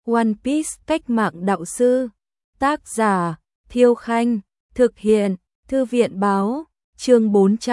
One Piece cách mạng đạo sư. Tác giả Thiêu Khanh. Thực hiện Thư viện báo. Chương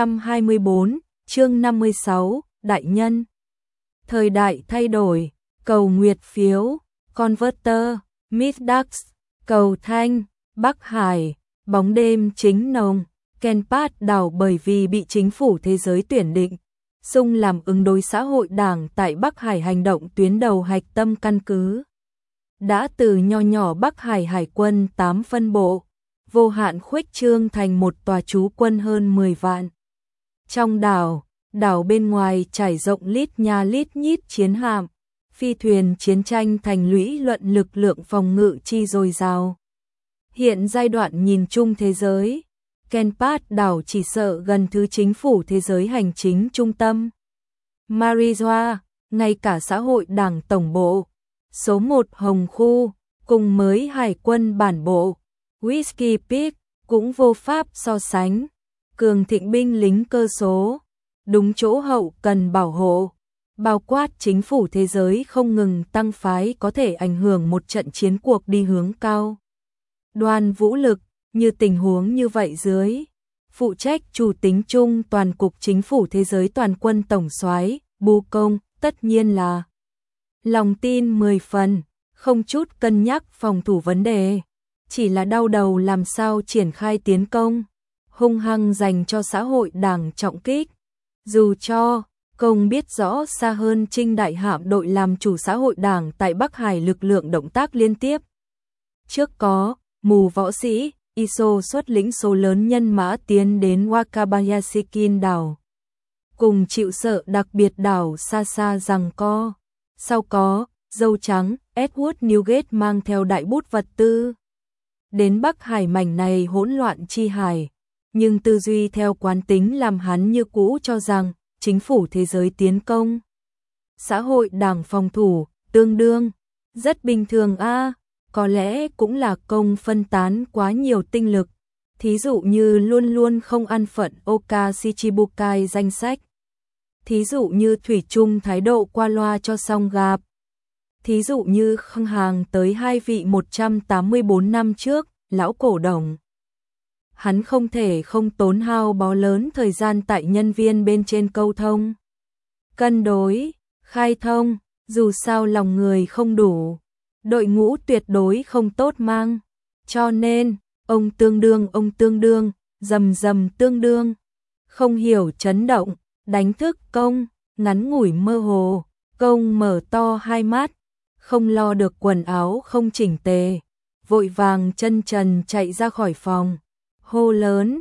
424, chương 56, Đại nhân. Thời đại thay đổi. Cầu nguyệt phiếu. Converter. Midax. Cầu thanh. Bắc Hải. Bóng đêm chính nồng. Kenpath đảo bởi vì bị chính phủ thế giới tuyển định xung làm ứng đối xã hội đảng tại Bắc Hải hành động tuyến đầu hạch tâm căn cứ. Đã từ nho nhỏ Bắc Hải Hải quân 8 phân bộ, vô hạn khuếch trương thành một tòa trú quân hơn 10 vạn. Trong đảo bên ngoài trải rộng lít nha lít nhít chiến hạm, phi thuyền chiến tranh thành lũy luận lực lượng phòng ngự chi dồi dào. Hiện giai đoạn nhìn chung thế giới, Kenpath đảo chỉ sợ gần thứ chính phủ thế giới hành chính trung tâm. Marijoa, ngay cả xã hội đảng tổng bộ, số 1 Hồng Khu, cùng mới hải quân bản bộ, Whiskey Peak, cũng vô pháp so sánh. Cường thịnh binh lính cơ số, đúng chỗ hậu cần bảo hộ, bao quát chính phủ thế giới không ngừng tăng phái có thể ảnh hưởng một trận chiến cuộc đi hướng cao. Đoàn vũ lực, như tình huống như vậy dưới, phụ trách chủ tính chung toàn cục chính phủ thế giới toàn quân tổng soái Bu Công, tất nhiên là lòng tin 10 phần, không chút cân nhắc phòng thủ vấn đề, chỉ là đau đầu làm sao triển khai tiến công, hung hăng dành cho xã hội đảng trọng kích. Dù cho Công biết rõ xa hơn Trinh đại hạm đội làm chủ xã hội đảng tại Bắc Hải lực lượng động tác liên tiếp. Trước có mù võ sĩ Iso xuất lĩnh số lớn nhân mã tiến đến Wakabayashi đảo, cùng chịu sợ đặc biệt đảo xa xa giằng co. Sau có dâu trắng Edward Newgate mang theo đại bút vật tư đến Bắc Hải mảnh này hỗn loạn chi hải, nhưng tư duy theo quán tính làm hắn như cũ cho rằng chính phủ thế giới tiến công, xã hội đảng phòng thủ, tương đương rất bình thường a. Có lẽ cũng là Công phân tán quá nhiều tinh lực, thí dụ như luôn luôn không ăn phận Oka Shichibukai danh sách, thí dụ như thủy chung thái độ qua loa cho xong gặp, thí dụ như khăng hàng tới hai vị 184 năm trước, lão cổ đồng. Hắn không thể không tốn hao bó lớn thời gian tại nhân viên bên trên câu thông, cân đối, khai thông, dù sao lòng người không đủ, đội ngũ tuyệt đối không tốt mang, cho nên ông tương đương, rầm tương đương, không hiểu chấn động, đánh thức Công, ngắn ngủi mơ hồ, Công mở to hai mắt, không lo được quần áo không chỉnh tề, vội vàng chân trần chạy ra khỏi phòng, hô lớn,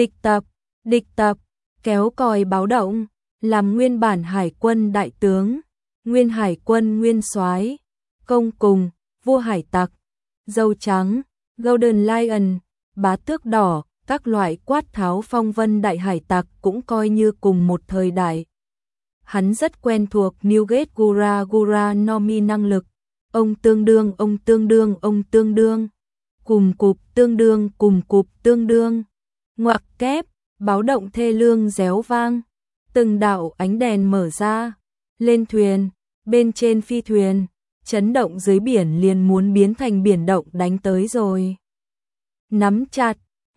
địch tập, kéo còi báo động, làm nguyên bản hải quân đại tướng, nguyên hải quân nguyên soái, Công cùng vua hải tặc, dâu trắng, Golden Lion, bá tước đỏ, các loại quát tháo phong vân đại hải tặc cũng coi như cùng một thời đại. Hắn rất quen thuộc Newgate Gura Nomi năng lực, ông tương đương, cùng cục tương đương, ngoặc kép, báo động thê lương réo vang, từng đạo ánh đèn mở ra, lên thuyền, bên trên phi thuyền, chấn động dưới biển liền muốn biến thành biển động đánh tới rồi. Nắm chặt,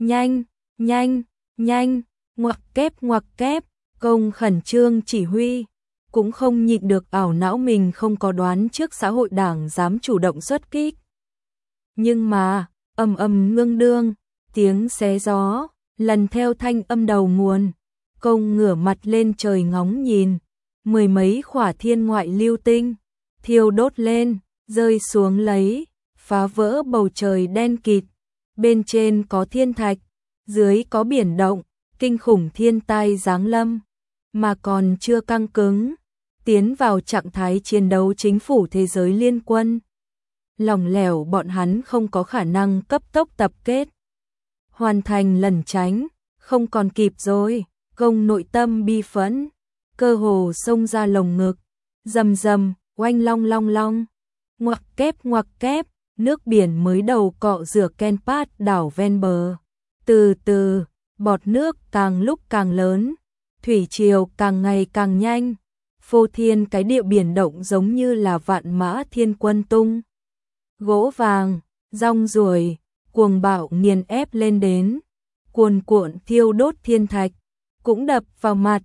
nhanh, ngoặc kép, Công khẩn trương chỉ huy, cũng không nhịn được ảo não mình không có đoán trước xã hội đảng dám chủ động xuất kích. Nhưng mà, ầm ngương đương, tiếng xé gió, lần theo thanh âm đầu nguồn, Công ngửa mặt lên trời ngóng nhìn, mười mấy khỏa thiên ngoại lưu tinh thiêu đốt lên, rơi xuống lấy, phá vỡ bầu trời đen kịt, bên trên có thiên thạch, dưới có biển động, kinh khủng thiên tai giáng lâm, mà còn chưa căng cứng, tiến vào trạng thái chiến đấu chính phủ thế giới liên quân. Lỏng lẻo bọn hắn không có khả năng cấp tốc tập kết, hoàn thành lẩn tránh, không còn kịp rồi, Công nội tâm bi phẫn, cơ hồ xông ra lồng ngực, rầm, oanh long, ngoặc kép, nước biển mới đầu cọ rửa Kenpath đảo ven bờ. Từ từ, bọt nước càng lúc càng lớn, thủy triều càng ngày càng nhanh, phô thiên cái địa biển động giống như là vạn mã thiên quân tung gỗ vàng, rong ruổi, cuồng bạo nghiền ép lên đến, cuồn cuộn thiêu đốt thiên thạch, cũng đập vào mặt,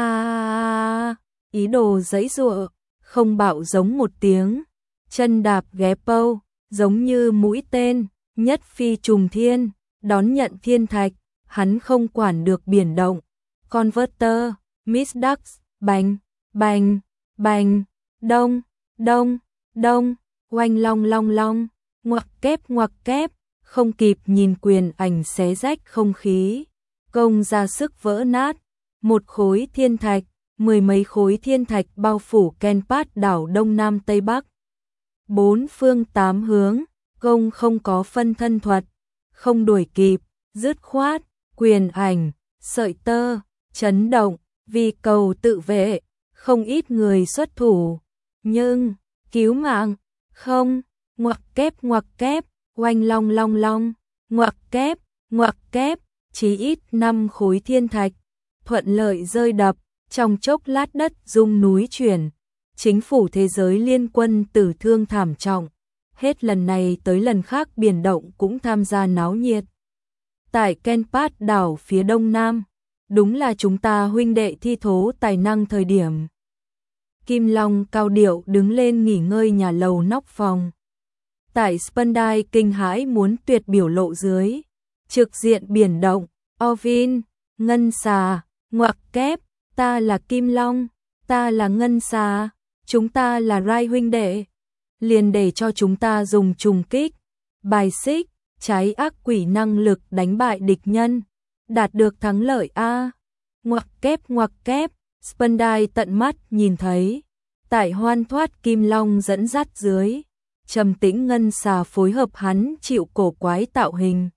ý đồ giãy giụa, không bạo giống một tiếng, chân đạp ghé pâu, giống như mũi tên, nhất phi trùng thiên, đón nhận thiên thạch, hắn không quản được biển động. Converter, Miss Ducks, bành, bành, bành, đông, đông, đông, oanh long long long, ngoặc kép, không kịp nhìn quyền ảnh xé rách không khí, công ra sức vỡ nát, một khối thiên thạch, mười mấy khối thiên thạch bao phủ Kenpat đảo Đông Nam Tây Bắc. Bốn phương tám hướng, công không có phân thân thuật, không đuổi kịp, dứt khoát, quyền ảnh, sợi tơ, chấn động, vì cầu tự vệ, không ít người xuất thủ, nhưng, cứu mạng, không, ngoặc kép, oanh long long long, ngoặc kép, chí ít 5 khối thiên thạch, thuận lợi rơi đập, trong chốc lát đất rung núi chuyển, chính phủ thế giới liên quân tử thương thảm trọng, hết lần này tới lần khác biển động cũng tham gia náo nhiệt. Tại Kenpat đảo phía đông nam, đúng là chúng ta huynh đệ thi thố tài năng thời điểm. Kim Long cao điệu đứng lên nghỉ ngơi nhà lầu nóc phòng. Tại Spandai kinh hãi muốn tuyệt biểu lộ dưới, trực diện biển động, Ovin, ngân xà, ngoặc kép, ta là Kim Long, ta là ngân xà, chúng ta là Rai huynh đệ. Liền để cho chúng ta dùng trùng kích, bài xích, trái ác quỷ năng lực đánh bại địch nhân, đạt được thắng lợi a. Ngoặc kép, Spandai tận mắt nhìn thấy, tại hoan thoát Kim Long dẫn dắt dưới, trầm tĩnh ngân xà phối hợp hắn chịu cổ quái tạo hình.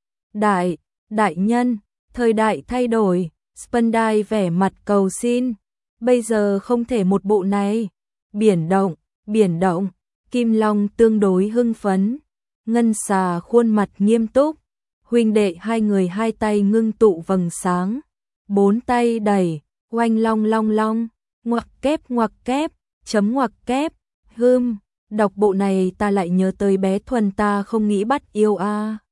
Đại nhân, thời đại thay đổi, Spandai vẻ mặt cầu xin, bây giờ không thể một bộ này. Biển động, Kim Long tương đối hưng phấn, ngân xà khuôn mặt nghiêm túc, huynh đệ hai người hai tay ngưng tụ vầng sáng, bốn tay đẩy, oanh long long long, ngoặc kép, chấm ngoặc kép, đọc bộ này ta lại nhớ tới bé Thuần ta không nghĩ bắt yêu a.